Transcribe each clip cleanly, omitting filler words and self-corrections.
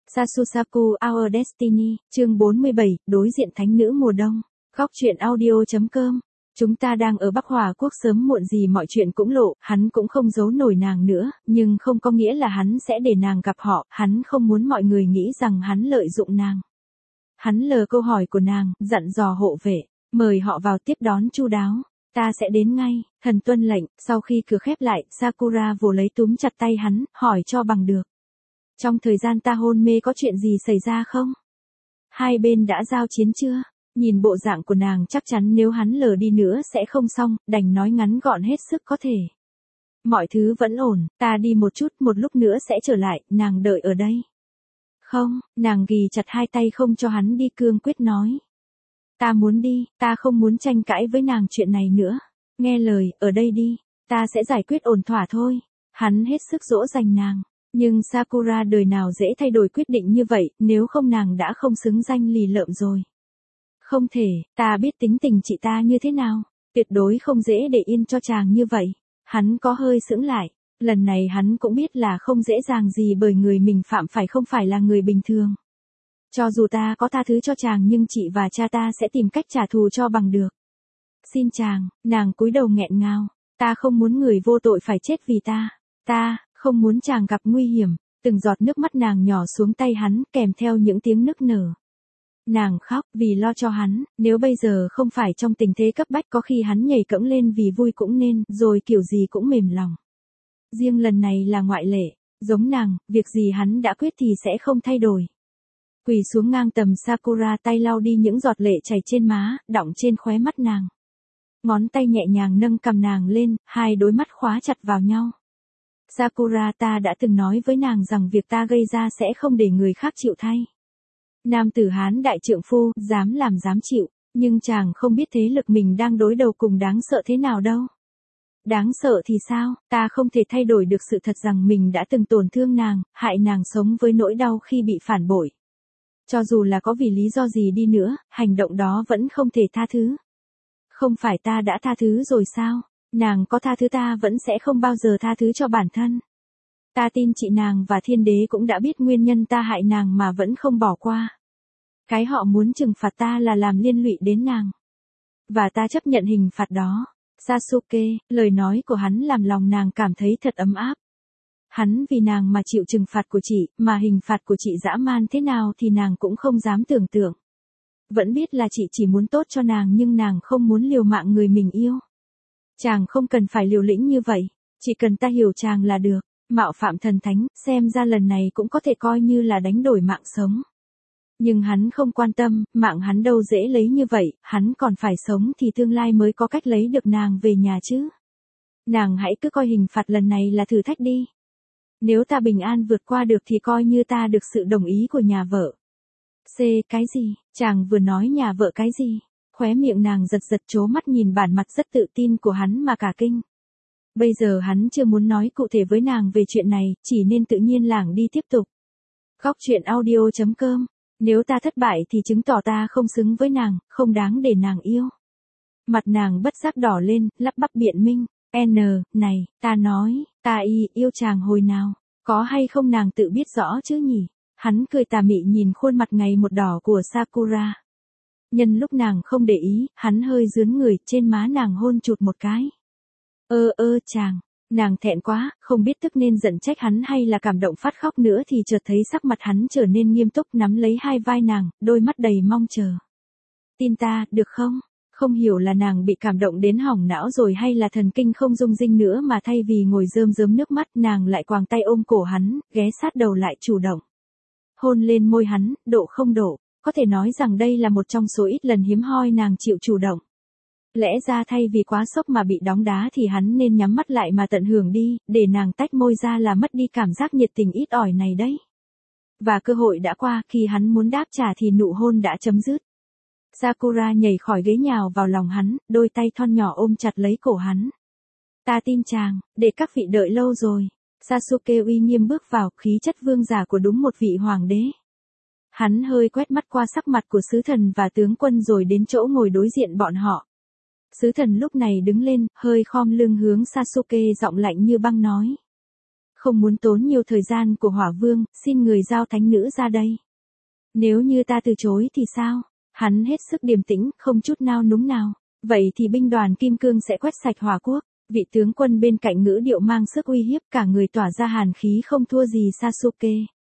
Sasusaku Our Destiny, chương 47, đối diện thánh nữ mùa đông. Góc truyện audio.com. Chúng ta đang ở Bắc Hòa Quốc, sớm muộn gì mọi chuyện cũng lộ, hắn cũng không giấu nổi nàng nữa, nhưng không có nghĩa là hắn sẽ để nàng gặp họ, hắn không muốn mọi người nghĩ rằng hắn lợi dụng nàng. Hắn lờ câu hỏi của nàng, dặn dò hộ vệ, mời họ vào tiếp đón chu đáo. Ta sẽ đến ngay, thần tuân lệnh. Sau khi cửa khép lại, Sakura vồ lấy túm chặt tay hắn, hỏi cho bằng được. Trong thời gian ta hôn mê có chuyện gì xảy ra không? Hai bên đã giao chiến chưa? Nhìn bộ dạng của nàng chắc chắn nếu hắn lờ đi nữa sẽ không xong, đành nói ngắn gọn hết sức có thể. Mọi thứ vẫn ổn, ta đi một chút, một lúc nữa sẽ trở lại, nàng đợi ở đây. Không, nàng ghì chặt hai tay không cho hắn đi, cương quyết nói. Ta muốn đi, ta không muốn tranh cãi với nàng chuyện này nữa. Nghe lời, ở đây đi, ta sẽ giải quyết ổn thỏa thôi. Hắn hết sức dỗ dành nàng. Nhưng Sakura đời nào dễ thay đổi quyết định như vậy, nếu không nàng đã không xứng danh lì lợm rồi. Không thể, ta biết tính tình chị ta như thế nào, tuyệt đối không dễ để yên cho chàng như vậy. Hắn có hơi sững lại, lần này hắn cũng biết là không dễ dàng gì bởi người mình phạm phải không phải là người bình thường. Cho dù ta có tha thứ cho chàng nhưng chị và cha ta sẽ tìm cách trả thù cho bằng được. Xin chàng, nàng cúi đầu nghẹn ngào, ta không muốn người vô tội phải chết vì ta không muốn chàng gặp nguy hiểm. Từng giọt nước mắt nàng nhỏ xuống tay hắn, kèm theo những tiếng nức nở. Nàng khóc vì lo cho hắn, nếu bây giờ không phải trong tình thế cấp bách có khi hắn nhảy cẫng lên vì vui cũng nên, rồi kiểu gì cũng mềm lòng. Riêng lần này là ngoại lệ, giống nàng, việc gì hắn đã quyết thì sẽ không thay đổi. Quỳ xuống ngang tầm Sakura, tay lau đi những giọt lệ chảy trên má, đọng trên khóe mắt nàng. Ngón tay nhẹ nhàng nâng cằm nàng lên, hai đôi mắt khóa chặt vào nhau. Sakura, ta đã từng nói với nàng rằng việc ta gây ra sẽ không để người khác chịu thay. Nam tử Hán đại trượng phu, dám làm dám chịu, nhưng chàng không biết thế lực mình đang đối đầu cùng đáng sợ thế nào đâu. Đáng sợ thì sao, ta không thể thay đổi được sự thật rằng mình đã từng tổn thương nàng, hại nàng sống với nỗi đau khi bị phản bội. Cho dù là có vì lý do gì đi nữa, hành động đó vẫn không thể tha thứ. Không phải ta đã tha thứ rồi sao? Nàng có tha thứ ta vẫn sẽ không bao giờ tha thứ cho bản thân. Ta tin chị nàng và thiên đế cũng đã biết nguyên nhân ta hại nàng mà vẫn không bỏ qua. Cái họ muốn trừng phạt ta là làm liên lụy đến nàng. Và ta chấp nhận hình phạt đó. Sasuke, lời nói của hắn làm lòng nàng cảm thấy thật ấm áp. Hắn vì nàng mà chịu trừng phạt của chị, mà hình phạt của chị dã man thế nào thì nàng cũng không dám tưởng tượng. Vẫn biết là chị chỉ muốn tốt cho nàng nhưng nàng không muốn liều mạng người mình yêu. Chàng không cần phải liều lĩnh như vậy, chỉ cần ta hiểu chàng là được. Mạo phạm thần thánh, xem ra lần này cũng có thể coi như là đánh đổi mạng sống. Nhưng hắn không quan tâm, mạng hắn đâu dễ lấy như vậy, hắn còn phải sống thì tương lai mới có cách lấy được nàng về nhà chứ. Nàng hãy cứ coi hình phạt lần này là thử thách đi. Nếu ta bình an vượt qua được thì coi như ta được sự đồng ý của nhà vợ. Cái gì? Chàng vừa nói nhà vợ cái gì? Khóe miệng nàng giật giật, trố mắt nhìn bản mặt rất tự tin của hắn mà cả kinh. Bây giờ hắn chưa muốn nói cụ thể với nàng về chuyện này, chỉ nên tự nhiên lảng đi tiếp tục. Góc truyện audio.com. Nếu ta thất bại thì chứng tỏ ta không xứng với nàng, không đáng để nàng yêu. Mặt nàng bất giác đỏ lên, lắp bắp biện minh. Này, ta nói, ta yêu chàng hồi nào, có hay không nàng tự biết rõ chứ nhỉ? Hắn cười tà mị nhìn khuôn mặt ngày một đỏ của Sakura. Nhân lúc nàng không để ý, hắn hơi dướn người, trên má nàng hôn chụt một cái. Chàng, nàng thẹn quá, không biết tức nên giận trách hắn hay là cảm động phát khóc nữa thì chợt thấy sắc mặt hắn trở nên nghiêm túc, nắm lấy hai vai nàng, đôi mắt đầy mong chờ. Tin ta, được không? Không hiểu là nàng bị cảm động đến hỏng não rồi hay là thần kinh không dung dinh nữa mà thay vì ngồi rơm rớm nước mắt nàng lại quàng tay ôm cổ hắn, ghé sát đầu lại chủ động. Hôn lên môi hắn, độ không độ, có thể nói rằng đây là một trong số ít lần hiếm hoi nàng chịu chủ động. Lẽ ra thay vì quá sốc mà bị đóng đá thì hắn nên nhắm mắt lại mà tận hưởng đi, để nàng tách môi ra là mất đi cảm giác nhiệt tình ít ỏi này đấy. Và cơ hội đã qua, khi hắn muốn đáp trả thì nụ hôn đã chấm dứt. Sakura nhảy khỏi ghế nhào vào lòng hắn, đôi tay thon nhỏ ôm chặt lấy cổ hắn. Ta tin chàng, để các vị đợi lâu rồi. Sasuke uy nghiêm bước vào, khí chất vương giả của đúng một vị hoàng đế. Hắn hơi quét mắt qua sắc mặt của sứ thần và tướng quân rồi đến chỗ ngồi đối diện bọn họ. Sứ thần lúc này đứng lên, hơi khom lưng hướng Sasuke, giọng lạnh như băng nói. Không muốn tốn nhiều thời gian của Hỏa Vương, xin người giao thánh nữ ra đây. Nếu như ta từ chối thì sao? Hắn hết sức điềm tĩnh, không chút nao núng nào. Vậy thì binh đoàn Kim Cương sẽ quét sạch Hỏa Quốc. Vị tướng quân bên cạnh ngữ điệu mang sức uy hiếp, cả người tỏa ra hàn khí không thua gì Sasuke.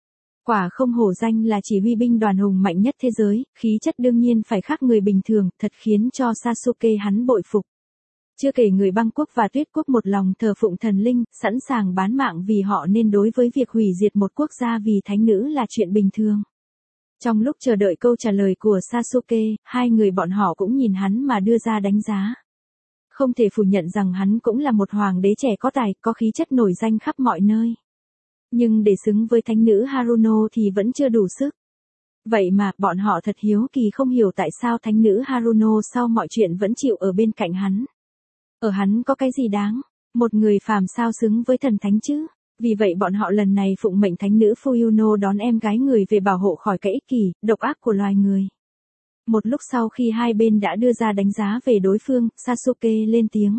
Quả không hổ danh là chỉ huy binh đoàn hùng mạnh nhất thế giới, khí chất đương nhiên phải khác người bình thường, thật khiến cho Sasuke hắn bội phục. Chưa kể người Băng Quốc và Tuyết Quốc một lòng thờ phụng thần linh, sẵn sàng bán mạng vì họ nên đối với việc hủy diệt một quốc gia vì thánh nữ là chuyện bình thường. Trong lúc chờ đợi câu trả lời của Sasuke, hai người bọn họ cũng nhìn hắn mà đưa ra đánh giá. Không thể phủ nhận rằng hắn cũng là một hoàng đế trẻ có tài, có khí chất nổi danh khắp mọi nơi. Nhưng để xứng với thánh nữ Haruno thì vẫn chưa đủ sức. Vậy mà, bọn họ thật hiếu kỳ không hiểu tại sao thánh nữ Haruno sau mọi chuyện vẫn chịu ở bên cạnh hắn. Ở hắn có cái gì đáng? Một người phàm sao xứng với thần thánh chứ? Vì vậy bọn họ lần này phụng mệnh thánh nữ Fuyuno đón em gái người về bảo hộ khỏi cái ích kỷ, độc ác của loài người. Một lúc sau khi hai bên đã đưa ra đánh giá về đối phương, Sasuke lên tiếng.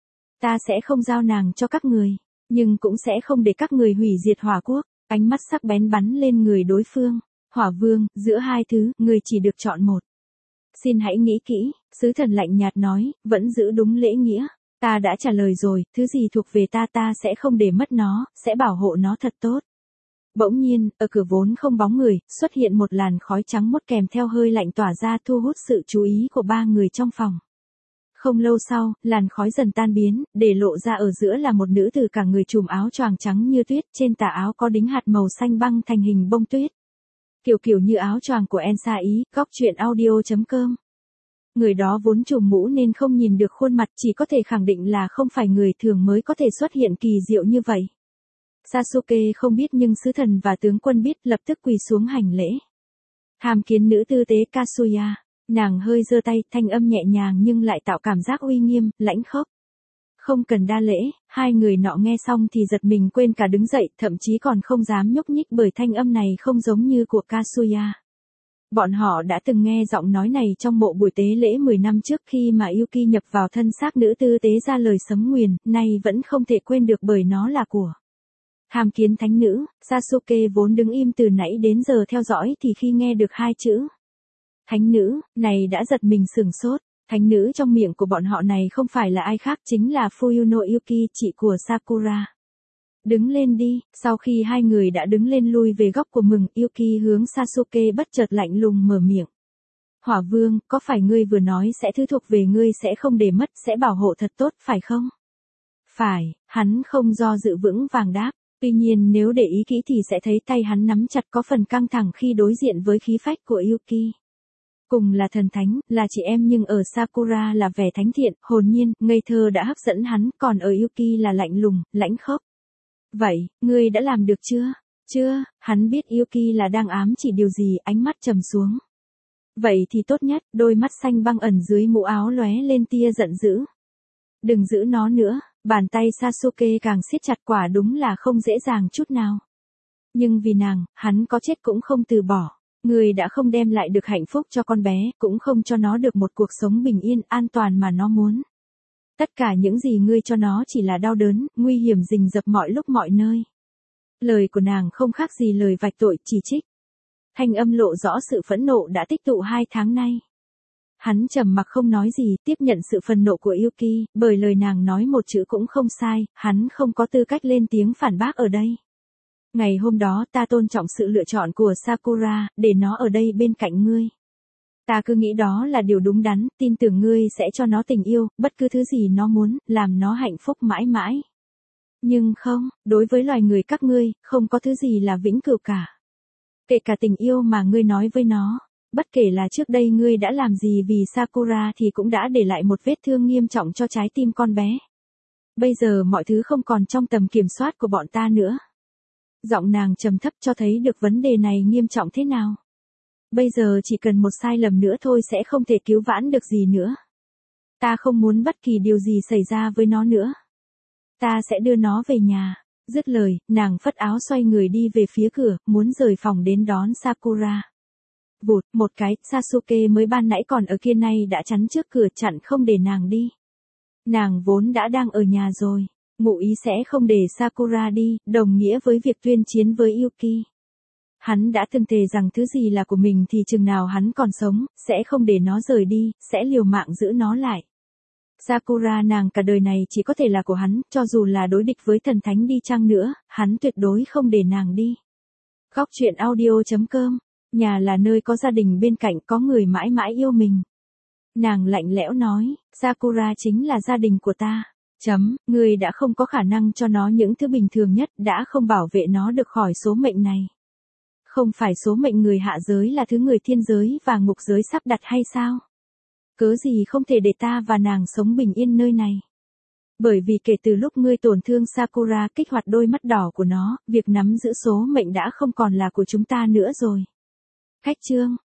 Ta sẽ không giao nàng cho các người, nhưng cũng sẽ không để các người hủy diệt Hỏa Quốc. Ánh mắt sắc bén bắn lên người đối phương. Hỏa Vương, giữa hai thứ, người chỉ được chọn một. Xin hãy nghĩ kỹ, sứ thần lạnh nhạt nói, vẫn giữ đúng lễ nghĩa. Ta đã trả lời rồi, thứ gì thuộc về ta ta sẽ không để mất nó, sẽ bảo hộ nó thật tốt. Bỗng nhiên, ở cửa vốn không bóng người, xuất hiện một làn khói trắng mốt kèm theo hơi lạnh tỏa ra thu hút sự chú ý của ba người trong phòng. Không lâu sau, làn khói dần tan biến, để lộ ra ở giữa là một nữ tử cả người trùm áo choàng trắng như tuyết, trên tà áo có đính hạt màu xanh băng thành hình bông tuyết. Kiểu như áo choàng của Ensa Ý, góc truyện audio.com. Người đó vốn trùm mũ nên không nhìn được khuôn mặt, chỉ có thể khẳng định là không phải người thường mới có thể xuất hiện kỳ diệu như vậy. Sasuke không biết nhưng sứ thần và tướng quân biết, lập tức quỳ xuống hành lễ. Tham kiến nữ tư tế Kasuya, nàng hơi giơ tay, thanh âm nhẹ nhàng nhưng lại tạo cảm giác uy nghiêm, lãnh khốc. Không cần đa lễ, hai người nọ nghe xong thì giật mình quên cả đứng dậy, thậm chí còn không dám nhúc nhích bởi thanh âm này không giống như của Kasuya. Bọn họ đã từng nghe giọng nói này trong mộ buổi tế lễ 10 năm trước khi mà Yuki nhập vào thân xác nữ tư tế ra lời sấm nguyền, nay vẫn không thể quên được bởi nó là của. Tham kiến thánh nữ, Sasuke vốn đứng im từ nãy đến giờ theo dõi thì khi nghe được hai chữ thánh nữ, này đã giật mình sửng sốt. Thánh nữ trong miệng của bọn họ này không phải là ai khác chính là Fuyuno Yuki, chị của Sakura. Đứng lên đi, sau khi hai người đã đứng lên lui về góc của mừng, Yuki hướng Sasuke bất chợt lạnh lùng mở miệng. Hỏa Vương, có phải ngươi vừa nói sẽ thứ thuộc về ngươi sẽ không để mất, sẽ bảo hộ thật tốt, phải không? Phải, hắn không do dự vững vàng đáp. Tuy nhiên nếu để ý kỹ thì sẽ thấy tay hắn nắm chặt có phần căng thẳng khi đối diện với khí phách của Yuki. Cùng là thần thánh, là chị em nhưng ở Sakura là vẻ thánh thiện, hồn nhiên, ngây thơ đã hấp dẫn hắn, còn ở Yuki là lạnh lùng, lãnh khốc. Vậy, ngươi đã làm được chưa? Chưa, hắn biết Yuki là đang ám chỉ điều gì, ánh mắt trầm xuống. Vậy thì tốt nhất, đôi mắt xanh băng ẩn dưới mũ áo lóe lên tia giận dữ. Đừng giữ nó nữa, bàn tay Sasuke càng siết chặt, quả đúng là không dễ dàng chút nào. Nhưng vì nàng, hắn có chết cũng không từ bỏ. Ngươi đã không đem lại được hạnh phúc cho con bé, cũng không cho nó được một cuộc sống bình yên, an toàn mà nó muốn. Tất cả những gì ngươi cho nó chỉ là đau đớn, nguy hiểm rình rập mọi lúc mọi nơi. Lời của nàng không khác gì lời vạch tội, chỉ trích. Thanh âm lộ rõ sự phẫn nộ đã tích tụ 2 tháng nay. Hắn trầm mặc không nói gì, tiếp nhận sự phẫn nộ của Yuki, bởi lời nàng nói một chữ cũng không sai, hắn không có tư cách lên tiếng phản bác ở đây. Ngày hôm đó ta tôn trọng sự lựa chọn của Sakura, để nó ở đây bên cạnh ngươi. Ta cứ nghĩ đó là điều đúng đắn, tin tưởng ngươi sẽ cho nó tình yêu, bất cứ thứ gì nó muốn, làm nó hạnh phúc mãi mãi. Nhưng không, đối với loài người các ngươi, không có thứ gì là vĩnh cửu cả. Kể cả tình yêu mà ngươi nói với nó, bất kể là trước đây ngươi đã làm gì vì Sakura thì cũng đã để lại một vết thương nghiêm trọng cho trái tim con bé. Bây giờ mọi thứ không còn trong tầm kiểm soát của bọn ta nữa. Giọng nàng trầm thấp cho thấy được vấn đề này nghiêm trọng thế nào. Bây giờ chỉ cần một sai lầm nữa thôi sẽ không thể cứu vãn được gì nữa. Ta không muốn bất kỳ điều gì xảy ra với nó nữa. Ta sẽ đưa nó về nhà. Dứt lời, nàng phất áo xoay người đi về phía cửa, muốn rời phòng đến đón Sakura. Vụt, một cái, Sasuke mới ban nãy còn ở kia nay đã chắn trước cửa chặn không để nàng đi. Nàng vốn đã đang ở nhà rồi. Ngụ ý sẽ không để Sakura đi, đồng nghĩa với việc tuyên chiến với Yuki. Hắn đã từng thề rằng thứ gì là của mình thì chừng nào hắn còn sống, sẽ không để nó rời đi, sẽ liều mạng giữ nó lại. Sakura nàng cả đời này chỉ có thể là của hắn, cho dù là đối địch với thần thánh đi chăng nữa, hắn tuyệt đối không để nàng đi. Khóc chuyện audio.com. Nhà là nơi có gia đình bên cạnh, có người mãi mãi yêu mình. Nàng lạnh lẽo nói, Sakura chính là gia đình của ta. Người đã không có khả năng cho nó những thứ bình thường nhất, đã không bảo vệ nó được khỏi số mệnh này. Không phải số mệnh người hạ giới là thứ người thiên giới và ngục giới sắp đặt hay sao? Cớ gì không thể để ta và nàng sống bình yên nơi này? Bởi vì kể từ lúc ngươi tổn thương Sakura kích hoạt đôi mắt đỏ của nó, việc nắm giữ số mệnh đã không còn là của chúng ta nữa rồi. Khách chương